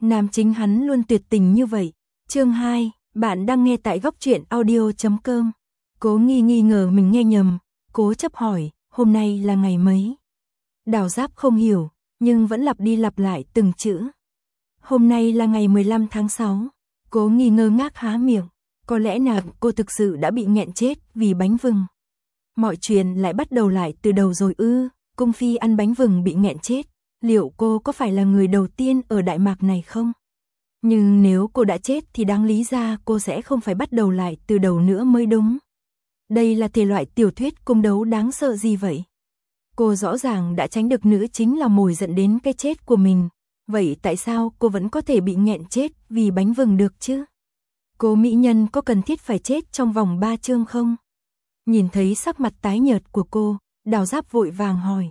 nam chính hắn luôn tuyệt tình như vậy. Chương 2, bạn đang nghe tại góc truyện audio.com. Cố nghi nghi ngờ mình nghe nhầm, cố chấp hỏi, hôm nay là ngày mấy? Đào Giáp không hiểu, nhưng vẫn lặp đi lặp lại từng chữ. Hôm nay là ngày 15 tháng 6. Cố nghi ngơ ngác há miệng, có lẽ nào cô thực sự đã bị nghẹn chết vì bánh vừng. Mọi chuyện lại bắt đầu lại từ đầu rồi ư? Cung phi ăn bánh vừng bị nghẹn chết, liệu cô có phải là người đầu tiên ở Đại Mạc này không? Nhưng nếu cô đã chết thì đáng lý ra cô sẽ không phải bắt đầu lại từ đầu nữa mới đúng. Đây là thể loại tiểu thuyết cung đấu đáng sợ gì vậy? Cô rõ ràng đã tránh được nữ chính là mồi dẫn đến cái chết của mình. Vậy tại sao cô vẫn có thể bị nghẹn chết vì bánh vừng được chứ? Cố mỹ nhân có cần thiết phải chết trong vòng 3 chương không? Nhìn thấy sắc mặt tái nhợt của cô, Đào Giáp vội vàng hỏi.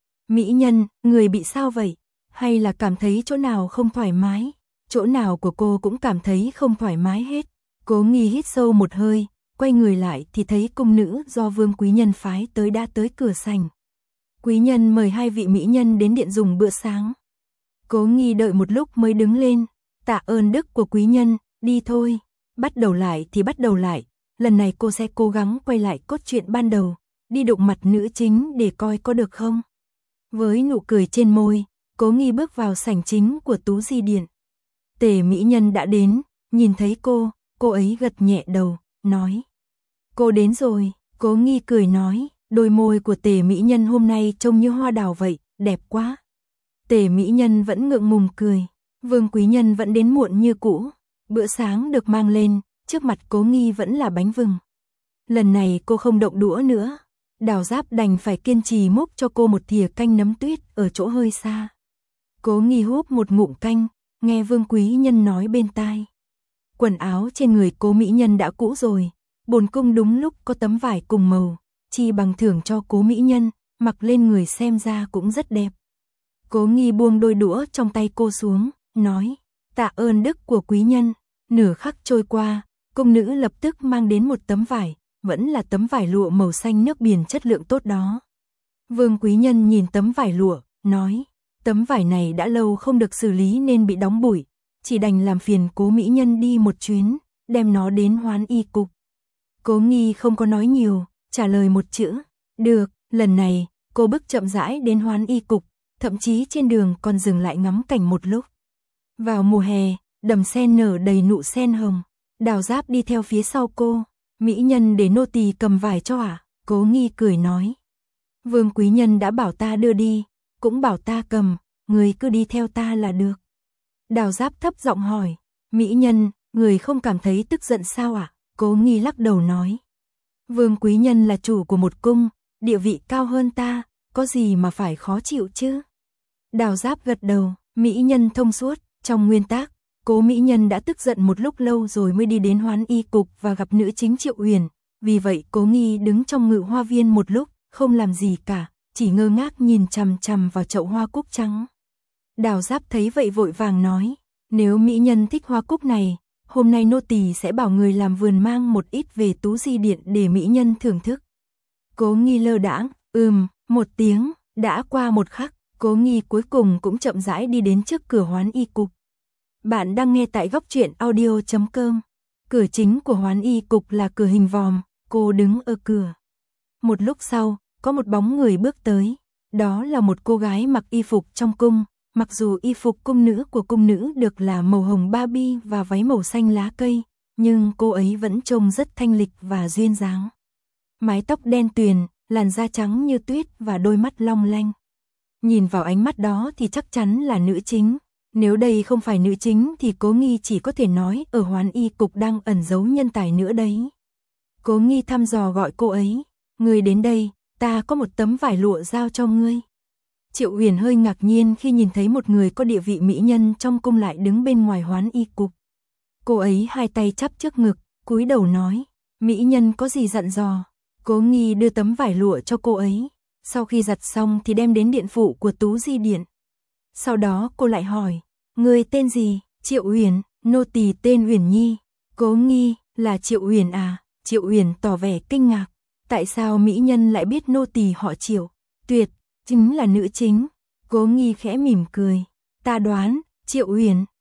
Mỹ nhân, người bị sao vậy? Hay là cảm thấy chỗ nào không thoải mái? Chỗ nào của cô cũng cảm thấy không thoải mái hết. Cố nghi hít sâu một hơi, quay người lại thì thấy cung nữ do Vương quý nhân phái tới đã tới cửa sảnh. Quý nhân mời 2 vị mỹ nhân đến điện dùng bữa sáng. Cố nghi đợi một lúc mới đứng lên. Tạ ơn đức của quý nhân, đi thôi. Bắt đầu lại thì bắt đầu lại. Lần này cô sẽ cố gắng quay lại cốt truyện ban đầu, đi đụng mặt nữ chính để coi có được không. Với nụ cười trên môi, Cố nghi bước vào sảnh chính của Tú Di Điện. Tề mỹ nhân đã đến, nhìn thấy cô ấy gật nhẹ đầu, nói. Cô đến rồi, Cố nghi cười nói, đôi môi của Tề mỹ nhân hôm nay trông như hoa đào vậy, đẹp quá. Tề mỹ nhân vẫn ngượng ngùng cười, Vương quý nhân vẫn đến muộn như cũ. Bữa sáng được mang lên, trước mặt Cố nghi vẫn là bánh vừng. Lần này cô không động đũa nữa. Đào Giáp đành phải kiên trì múc cho cô một thìa canh nấm tuyết ở chỗ hơi xa. Cố nghi húp một ngụm canh, nghe Vương quý nhân nói bên tai. Quần áo trên người Cố mỹ nhân đã cũ rồi, bổn cung đúng lúc có tấm vải cùng màu, chi bằng thưởng cho Cố mỹ nhân, mặc lên người xem ra cũng rất đẹp. Cố nghi buông đôi đũa trong tay cô xuống, nói, tạ ơn đức của quý nhân. Nửa khắc trôi qua, cung nữ lập tức mang đến một tấm vải, vẫn là tấm vải lụa màu xanh nước biển chất lượng tốt đó. Vương quý nhân nhìn tấm vải lụa, nói, tấm vải này đã lâu không được xử lý nên bị đóng bụi, chỉ đành làm phiền Cố mỹ nhân đi một chuyến, đem nó đến Hoán Y cục. Cố nghi không có nói nhiều, trả lời một chữ, được. Lần này, cô bước chậm rãi đến Hoán Y cục, thậm chí trên đường còn dừng lại ngắm cảnh một lúc. Vào mùa hè, đầm sen nở đầy nụ sen hồng, Đào Giáp đi theo phía sau cô. Mỹ nhân để nô tỳ cầm vải cho à? Cố nghi cười nói. Vương quý nhân đã bảo ta đưa đi, cũng bảo ta cầm, người cứ đi theo ta là được. Đào Giáp thấp giọng hỏi, Mỹ nhân, người không cảm thấy tức giận sao ạ? Cố nghi lắc đầu nói. Vương quý nhân là chủ của một cung, địa vị cao hơn ta, có gì mà phải khó chịu chứ? Đào Giáp gật đầu, Mỹ nhân thông suốt, trong nguyên tắc. Cố mỹ nhân đã tức giận một lúc lâu rồi mới đi đến Hoán Y cục và gặp nữ chính Triệu Uyển, vì vậy Cố nghi đứng trong Ngự Hoa viên một lúc, không làm gì cả, chỉ ngơ ngác nhìn chằm chằm vào chậu hoa cúc trắng. Đào Giáp thấy vậy vội vàng nói, nếu mỹ nhân thích hoa cúc này, hôm nay nô tỳ sẽ bảo người làm vườn mang một ít về Tú Di Điện để mỹ nhân thưởng thức. Cố nghi lơ đãng, một tiếng, đã qua một khắc, Cố nghi cuối cùng cũng chậm rãi đi đến trước cửa Hoán Y cục. Bạn đang nghe tại góc truyện audio.com. Cửa chính của Hoán Y cục là cửa hình vòm, cô đứng ở cửa. Một lúc sau, có một bóng người bước tới. Đó là một cô gái mặc y phục trong cung. Mặc dù y phục cung nữ của cung nữ được là màu hồng ba bi và váy màu xanh lá cây, nhưng cô ấy vẫn trông rất thanh lịch và duyên dáng. Mái tóc đen tuyền, làn da trắng như tuyết và đôi mắt long lanh. Nhìn vào ánh mắt đó thì chắc chắn là nữ chính. Nếu đây không phải nữ chính thì Cố nghi chỉ có thể nói ở Hoán Y cục đang ẩn giấu nhân tài nữa đấy. Cố nghi thăm dò gọi cô ấy. Người đến đây, ta có một tấm vải lụa giao cho ngươi. Triệu Uyển hơi ngạc nhiên khi nhìn thấy một người có địa vị mỹ nhân trong cung lại đứng bên ngoài Hoán Y cục. Cô ấy hai tay chắp trước ngực, cúi đầu nói, mỹ nhân có gì dặn dò. Cố nghi đưa tấm vải lụa cho cô ấy. Sau khi giặt xong thì đem đến điện phủ của Tú Di Điện. Sau đó cô lại hỏi, người tên gì? Triệu Uyển, nô tỳ tên Uyển Nhi. Cố nghi, là Triệu Uyển à? Triệu Uyển tỏ vẻ kinh ngạc. Tại sao mỹ nhân lại biết nô tỳ họ Triệu? Tuyệt, chính là nữ chính. Cố nghi khẽ mỉm cười. Ta đoán, Triệu Uyển,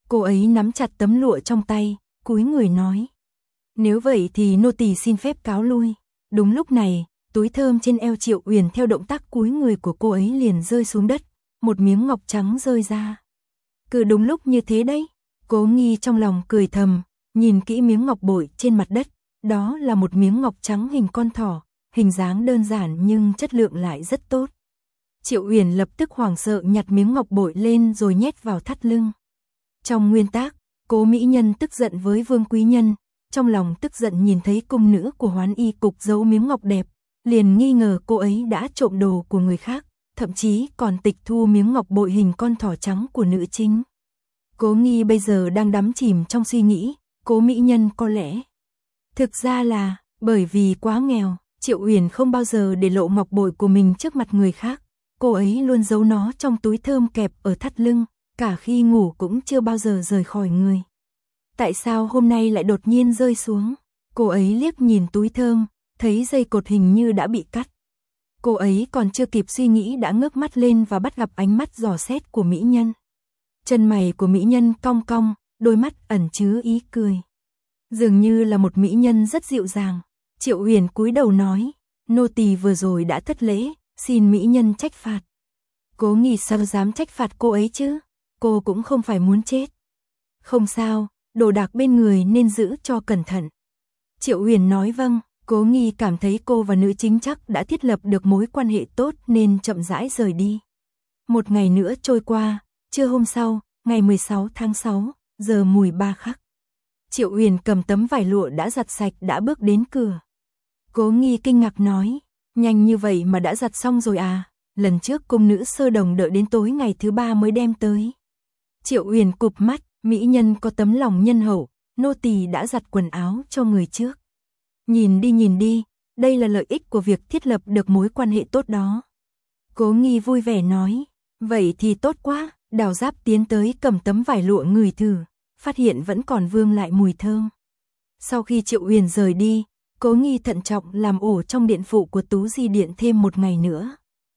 Cô ấy nắm chặt tấm lụa trong tay, cúi người nói. Nếu vậy thì nô tỳ xin phép cáo lui. Đúng lúc này, túi thơm trên eo Triệu Uyển theo động tác cúi người của cô ấy liền rơi xuống đất, một miếng ngọc trắng rơi ra. Cứ đúng lúc như thế đấy, Cố Nghi trong lòng cười thầm, nhìn kỹ miếng ngọc bội trên mặt đất, đó là một miếng ngọc trắng hình con thỏ, hình dáng đơn giản nhưng chất lượng lại rất tốt. Triệu Uyển lập tức hoảng sợ nhặt miếng ngọc bội lên rồi nhét vào thắt lưng. Trong nguyên tác, Cố mỹ nhân tức giận với Vương quý nhân, trong lòng tức giận nhìn thấy cung nữ của Hoán Y cục giấu miếng ngọc đẹp, liền nghi ngờ cô ấy đã trộm đồ của người khác, thậm chí còn tịch thu miếng ngọc bội hình con thỏ trắng của nữ chính. Cố Nghi bây giờ đang đắm chìm trong suy nghĩ, Cố mỹ nhân có lẽ thực ra là bởi vì quá nghèo, Triệu Uyển không bao giờ để lộ ngọc bội của mình trước mặt người khác, cô ấy luôn giấu nó trong túi thơm kẹp ở thắt lưng, cả khi ngủ cũng chưa bao giờ rời khỏi người. Tại sao hôm nay lại đột nhiên rơi xuống? Cô ấy liếc nhìn túi thơm, thấy dây cột hình như đã bị cắt. Cô ấy còn chưa kịp suy nghĩ đã ngước mắt lên và bắt gặp ánh mắt dò xét của mỹ nhân. Chân mày của mỹ nhân cong cong, đôi mắt ẩn chứa ý cười. Dường như là một mỹ nhân rất dịu dàng. Triệu Uyển cúi đầu nói, nô tỳ vừa rồi đã thất lễ, xin mỹ nhân trách phạt. Cố Nghi sao dám trách phạt cô ấy chứ? Cô cũng không phải muốn chết. Không sao, đồ đạc bên người nên giữ cho cẩn thận. Triệu Uyển nói vâng. Cố Nghi cảm thấy cô và nữ chính chắc đã thiết lập được mối quan hệ tốt nên chậm rãi rời đi. Một ngày nữa trôi qua, trưa hôm sau, ngày 16 tháng 6, giờ mùi 3 khắc. Triệu Uyển cầm tấm vải lụa đã giặt sạch đã bước đến cửa. Cố Nghi kinh ngạc nói, nhanh như vậy mà đã giặt xong rồi à? Lần trước cung nữ Sơ Đồng đợi đến tối ngày thứ 3 mới đem tới. Triệu Uyển cụp mắt, mỹ nhân có tấm lòng nhân hậu, nô tỳ đã giặt quần áo cho người trước. Nhìn đi, đây là lợi ích của việc thiết lập được mối quan hệ tốt đó. Cố Nghi vui vẻ nói, vậy thì tốt quá. Đào Giáp tiến tới cầm tấm vải lụa ngửi thử, phát hiện vẫn còn vương lại mùi thơm. Sau khi Triệu Uyển rời đi, Cố Nghi thận trọng làm ổ trong điện phụ của Tú Di Điện thêm một ngày nữa.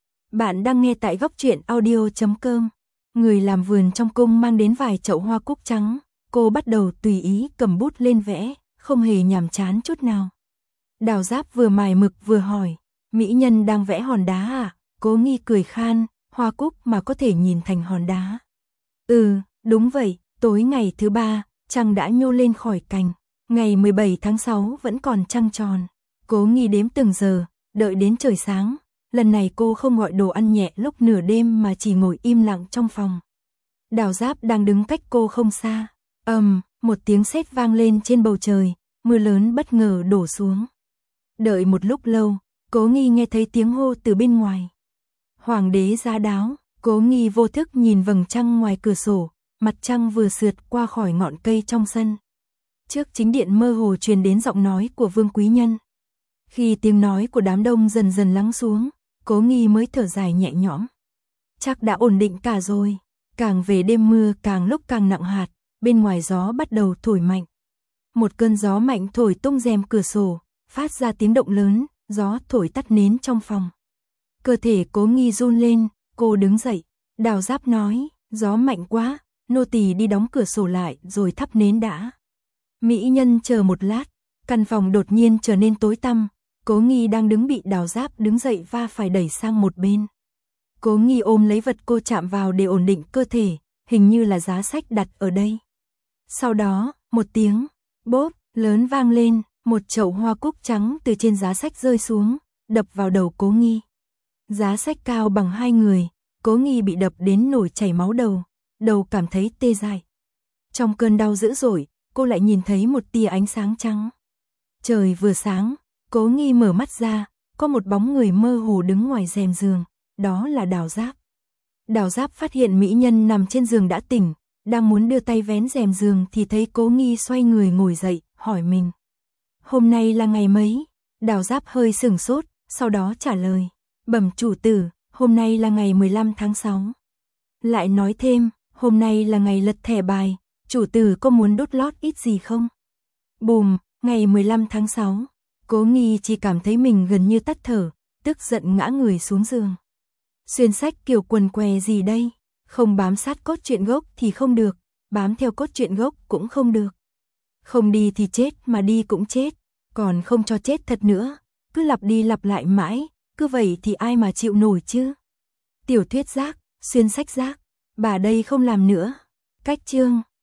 Bạn đang nghe tại góc truyện audio.com. Người làm vườn trong cung mang đến vài chậu hoa cúc trắng, cô bắt đầu tùy ý cầm bút lên vẽ, không hề nhàm chán chút nào. Đào Giáp vừa mài mực vừa hỏi, mỹ nhân đang vẽ hòn đá à? Cố Nghi cười khan, hoa cúc mà có thể nhìn thành hòn đá. Ừ, đúng vậy, tối ngày thứ 3, trăng đã nhô lên khỏi cành, ngày 17 tháng 6 vẫn còn trăng tròn. Cố Nghi đếm từng giờ, đợi đến trời sáng, lần này cô không gọi đồ ăn nhẹ lúc nửa đêm mà chỉ ngồi im lặng trong phòng. Đào Giáp đang đứng cách cô không xa. Một tiếng sét vang lên trên bầu trời, mưa lớn bất ngờ đổ xuống. Đợi một lúc lâu, Cố Nghi nghe thấy tiếng hô từ bên ngoài. Hoàng đế giá đáo. Cố Nghi vô thức nhìn vầng trăng ngoài cửa sổ, mặt trăng vừa sượt qua khỏi ngọn cây trong sân. Trước chính điện mơ hồ truyền đến giọng nói của Vương quý nhân. Khi tiếng nói của đám đông dần dần lắng xuống, Cố Nghi mới thở dài nhẹ nhõm. Chắc đã ổn định cả rồi. Càng về đêm mưa càng lúc càng nặng hạt, bên ngoài gió bắt đầu thổi mạnh. Một cơn gió mạnh thổi tung rèm cửa sổ, phát ra tiếng động lớn, gió thổi tắt nến trong phòng. Cơ thể Cố Nghi run lên, cô đứng dậy. Đào Giáp nói, gió mạnh quá, nô tỳ đi đóng cửa sổ lại rồi thắp nến đã. Mỹ nhân chờ một lát, căn phòng đột nhiên trở nên tối tăm. Cố Nghi đang đứng bị Đào Giáp đứng dậy và phải đẩy sang một bên. Cố Nghi ôm lấy vật cô chạm vào để ổn định cơ thể, hình như là giá sách đặt ở đây. Sau đó, một tiếng bốp lớn vang lên, một chậu hoa cúc trắng từ trên giá sách rơi xuống, đập vào đầu Cố Nghi. Giá sách cao bằng 2 người, Cố Nghi bị đập đến nổi chảy máu đầu cảm thấy tê dại. Trong cơn đau dữ dội, cô lại nhìn thấy một tia ánh sáng trắng. Trời vừa sáng, Cố Nghi mở mắt ra, có một bóng người mơ hồ đứng ngoài rèm giường, đó là Đào Giáp. Đào Giáp phát hiện mỹ nhân nằm trên giường đã tỉnh, đang muốn đưa tay vén rèm giường thì thấy Cố Nghi xoay người ngồi dậy, hỏi mình. Hôm nay là ngày mấy? Đào Giáp hơi sửng sốt, sau đó trả lời. Bẩm chủ tử, hôm nay là ngày 15 tháng 6. Lại nói thêm, hôm nay là ngày lật thẻ bài, chủ tử có muốn đốt lót ít gì không? Bùm, ngày 15 tháng 6. Cố Nghi chỉ cảm thấy mình gần như tắt thở, tức giận ngã người xuống giường. Xuyên sách kiểu quần què gì đây? Không bám sát cốt truyện gốc thì không được, bám theo cốt truyện gốc cũng không được. Không đi thì chết mà đi cũng chết, còn không cho chết thật nữa, cứ lặp đi lặp lại mãi, cứ vậy thì ai mà chịu nổi chứ. Tiểu thuyết rác, xuyên sách rác, bà đây không làm nữa. Cách chương